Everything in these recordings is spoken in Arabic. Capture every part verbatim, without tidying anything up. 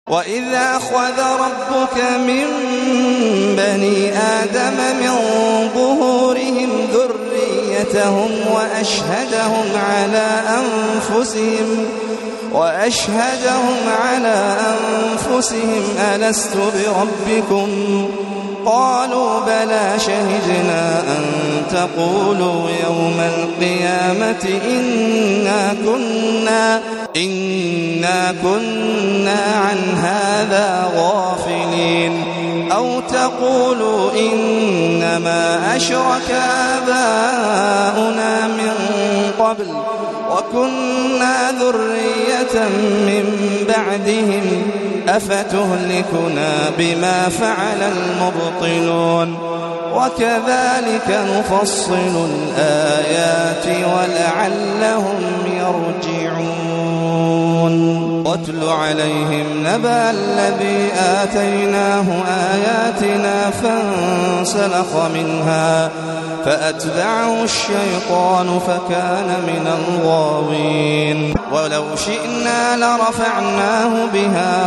وإذا أخذ ربك من بني آدم من ظهورهم ذريتهم وأشهدهم على أنفسهم وأشهدهم على أنفسهم ألست بربكم قالوا بلى شهدنا أن تقولوا يوم القيامة إنا كنا إنا كنا عن هذا غافلين أو تقولوا إنما أشرك آباؤنا من قبل وكنا ذرية من بعدهم أفتهلكنا بما فعل المبطلون وكذلك نفصل الآيات ولعلهم يرجعون. واتل عليهم نبأ الذي آتيناه آياتنا فانسلخ منها فأتبعه الشيطان فكان من الغاوين. ولو شئنا لرفعناه بها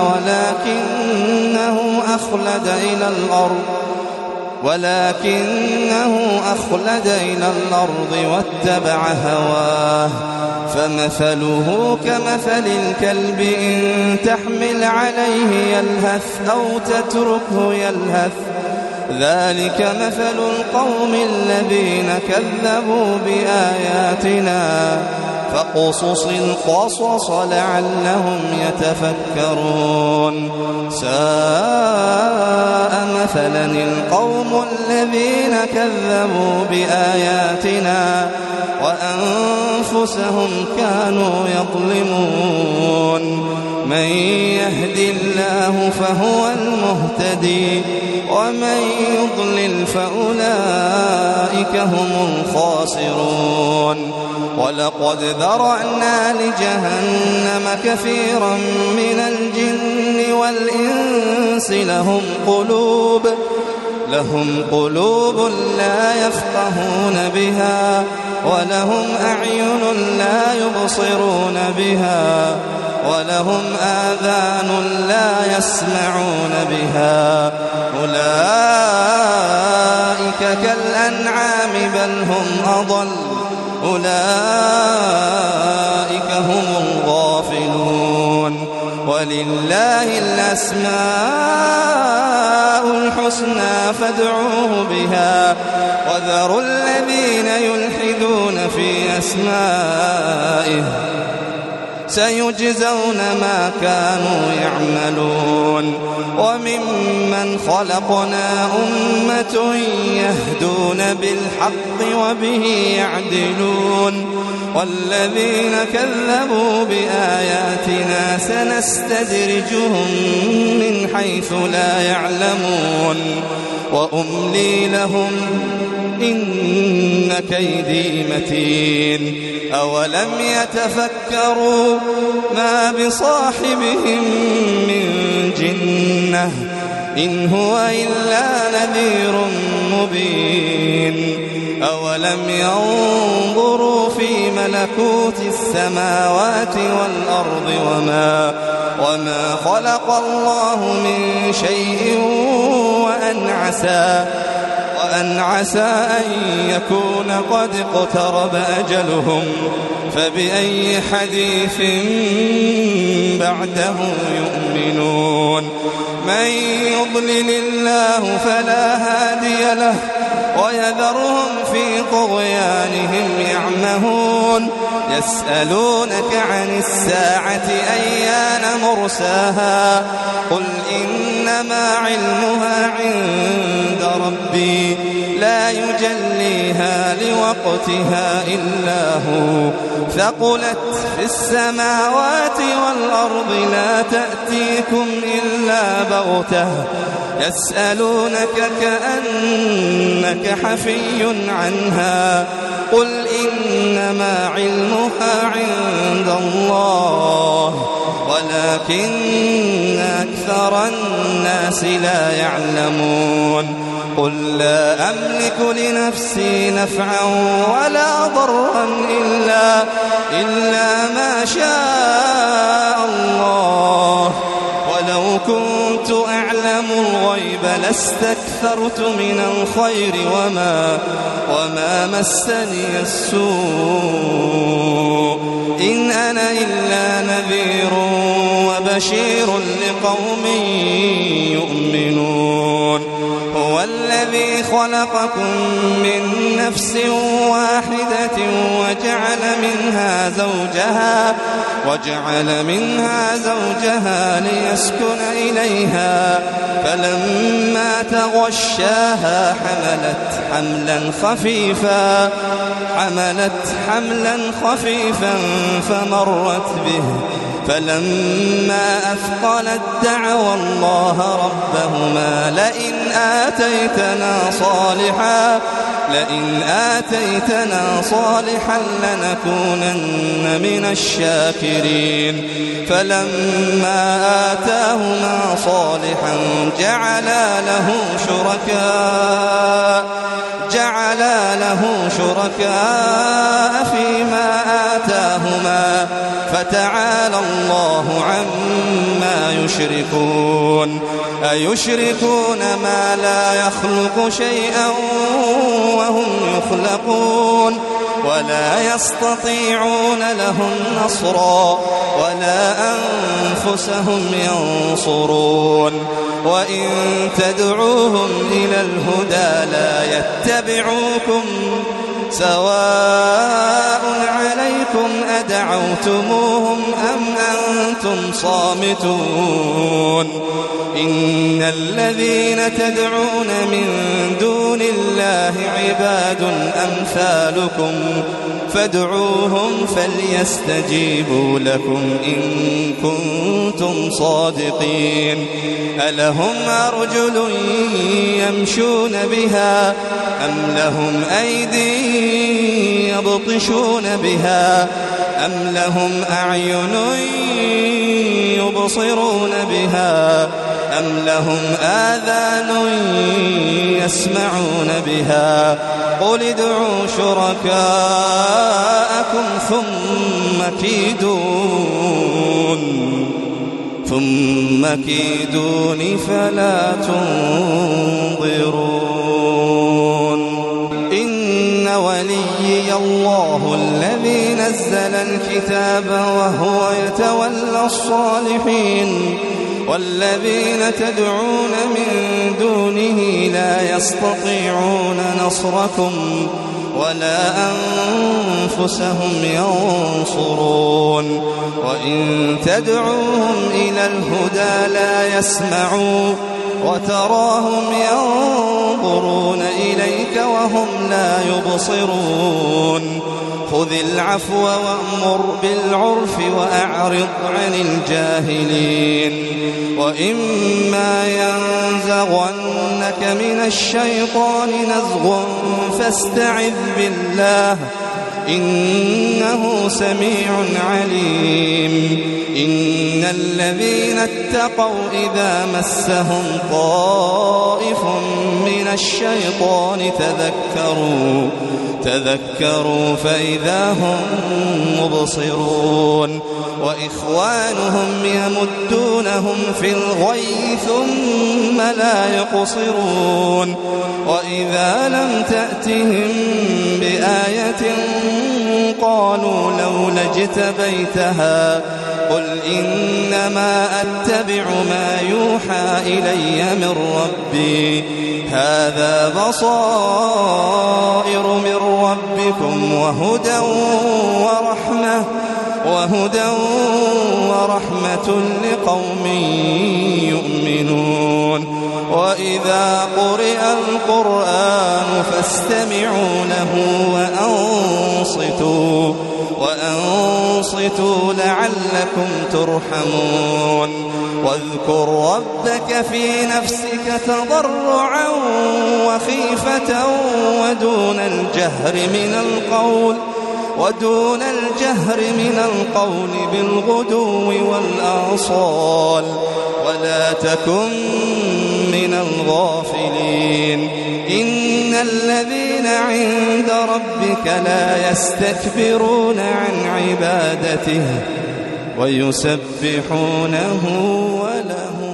ولكنه أخلد إلى الأرض ولكنه أخلد إلى الأرض واتبع هواه فمثله كمثل الكلب إن تحمل عليه يلهث أو تتركه يلهث ذلك مثل القوم الذين كذبوا بآياتنا فاقصص القصص لعلهم يتفكرون. ساء مثلا القوم الذين كذبوا بآياتنا وأنفسهم كانوا يظلمون. من يهد الله فهو المهتدي ومن يضلل فأولئك هم الخاسرون. ولقد ذرأنا لجهنم كثيرا من الجن والإنس لهم قلوب لهم قلوب لا يفقهون بها ولهم أعين لا يبصرون بها ولهم آذان لا يسمعون بها أولئك كالأنعام بل هم أضل أولئك هم الغافلون. ولله الأسماء الحسنى فادعوه بها وذروا الذين يلحدون في أسمائه سيجزون ما كانوا يعملون. وممن خلقنا أمة يهدون بالحق وبه يعدلون. والذين كذبوا بآياتنا سنستدرجهم من حيث لا يعلمون وأملي لهم إن كيدي متين. أولم يتفكروا ما بصاحبهم من جنة إن هو إلا نذير مبين. أولم ينظروا في ملكوت السماوات والأرض وما, وما خلق الله من شيء وأن عسى وأن عسى أن يكون قد اقترب أجلهم فبأي حديث بعده يؤمنون. من يضلل الله فلا هادي له ويذرهم في طغيانهم يعمهون. يسألونك عن الساعة أيان مرساها قل إنما علمها عند ربي لا يجليها لوقتها إلا هو ثقلت في السماوات والأرض لا تأتيكم إلا بغتة يسألونك كأنك حفي عنها قل إنما علمها عند الله ولكن أكثر الناس لا يعلمون. قل لا أملك لنفسي نفعا ولا ضرا إلا, إلا ما شاء الله ولو ولو كنت أعلم الغيب لاستكثرت من الخير وما, وما مسني السوء إن أنا إلا نذير وبشير لقوم يؤمنون هو الذي خلقكم من نفس واحدة وجعل منها زوجها وجعل منها زوجها ليسكن إليها فلما تغشاها حملت حملا خفيفا حملت حملا خفيفا فمرت به فلما أثقلت دعوا الله ربهما لئن آتيتنا صالحا لئن آتيتنا صالحا لنكونن من الشاكرين فلما آتاهما صالحا جعلا له شركاء جعلا له شركاء فيما آتاهما فتعالى الله عما يشركون أيشركون ما لا يخلق شيئا وهم يخلقون ولا يستطيعون لهم نصرا ولا أنفسهم ينصرون وإن تدعوهم إلى الهدى لا يتبعوكم سواء عليكم أدعوتموهم أم أنتم صامتون إن الذين تدعون من دون الله عباد أمثالكم فادعوهم فليستجيبوا لكم إن كنتم صادقين ألهم أرجل يمشون بها أم لهم أيدي يبطشون بها أم لهم أعين يبصرون بها أم لهم آذان يسمعون بها قل ادعوا شركاءكم ثم كيدون ثم كيدون فلا تنظرون إن وليي الله الذي نزل الكتاب وهو يتولى الصالحين والذين تدعون من دونه لا يستطيعون نصركم ولا أنفسهم ينصرون وإن تدعوهم إلى الهدى لا يسمعوا وتراهم ينظرون إليك وهم لا يبصرون خذ العفو وأمر بالعرف وأعرض عن الجاهلين وإما ينزغنك من الشيطان نزغ فاستعذ بالله إنه سميع عليم إن الذين اتقوا إذا مسهم طائف من الشيطان تذكروا تذكروا فإذا هم مبصرون وإخوانهم يمدونهم في الغي ثم لا يقصرون وإذا لم تأتهم بآية قالوا لولا اجتبيتها قل إنما أتبع ما يوحى إلي من ربي هذا بصائر من ربكم وهدى ورحمة وهدى ورحمة لقوم يؤمنون وإذا قرئ القرآن فاستمعوا له وأنصتوا وأنصتوا لعلكم ترحمون واذكر ربك في نفسك تضرعا وخيفة ودون الجهر من القول ودون الجهر من القول بالغدو والآصال ولا تكن من الغافلين إن الذين عند ربك لا يستكبرون عن عبادته ويسبحونه وله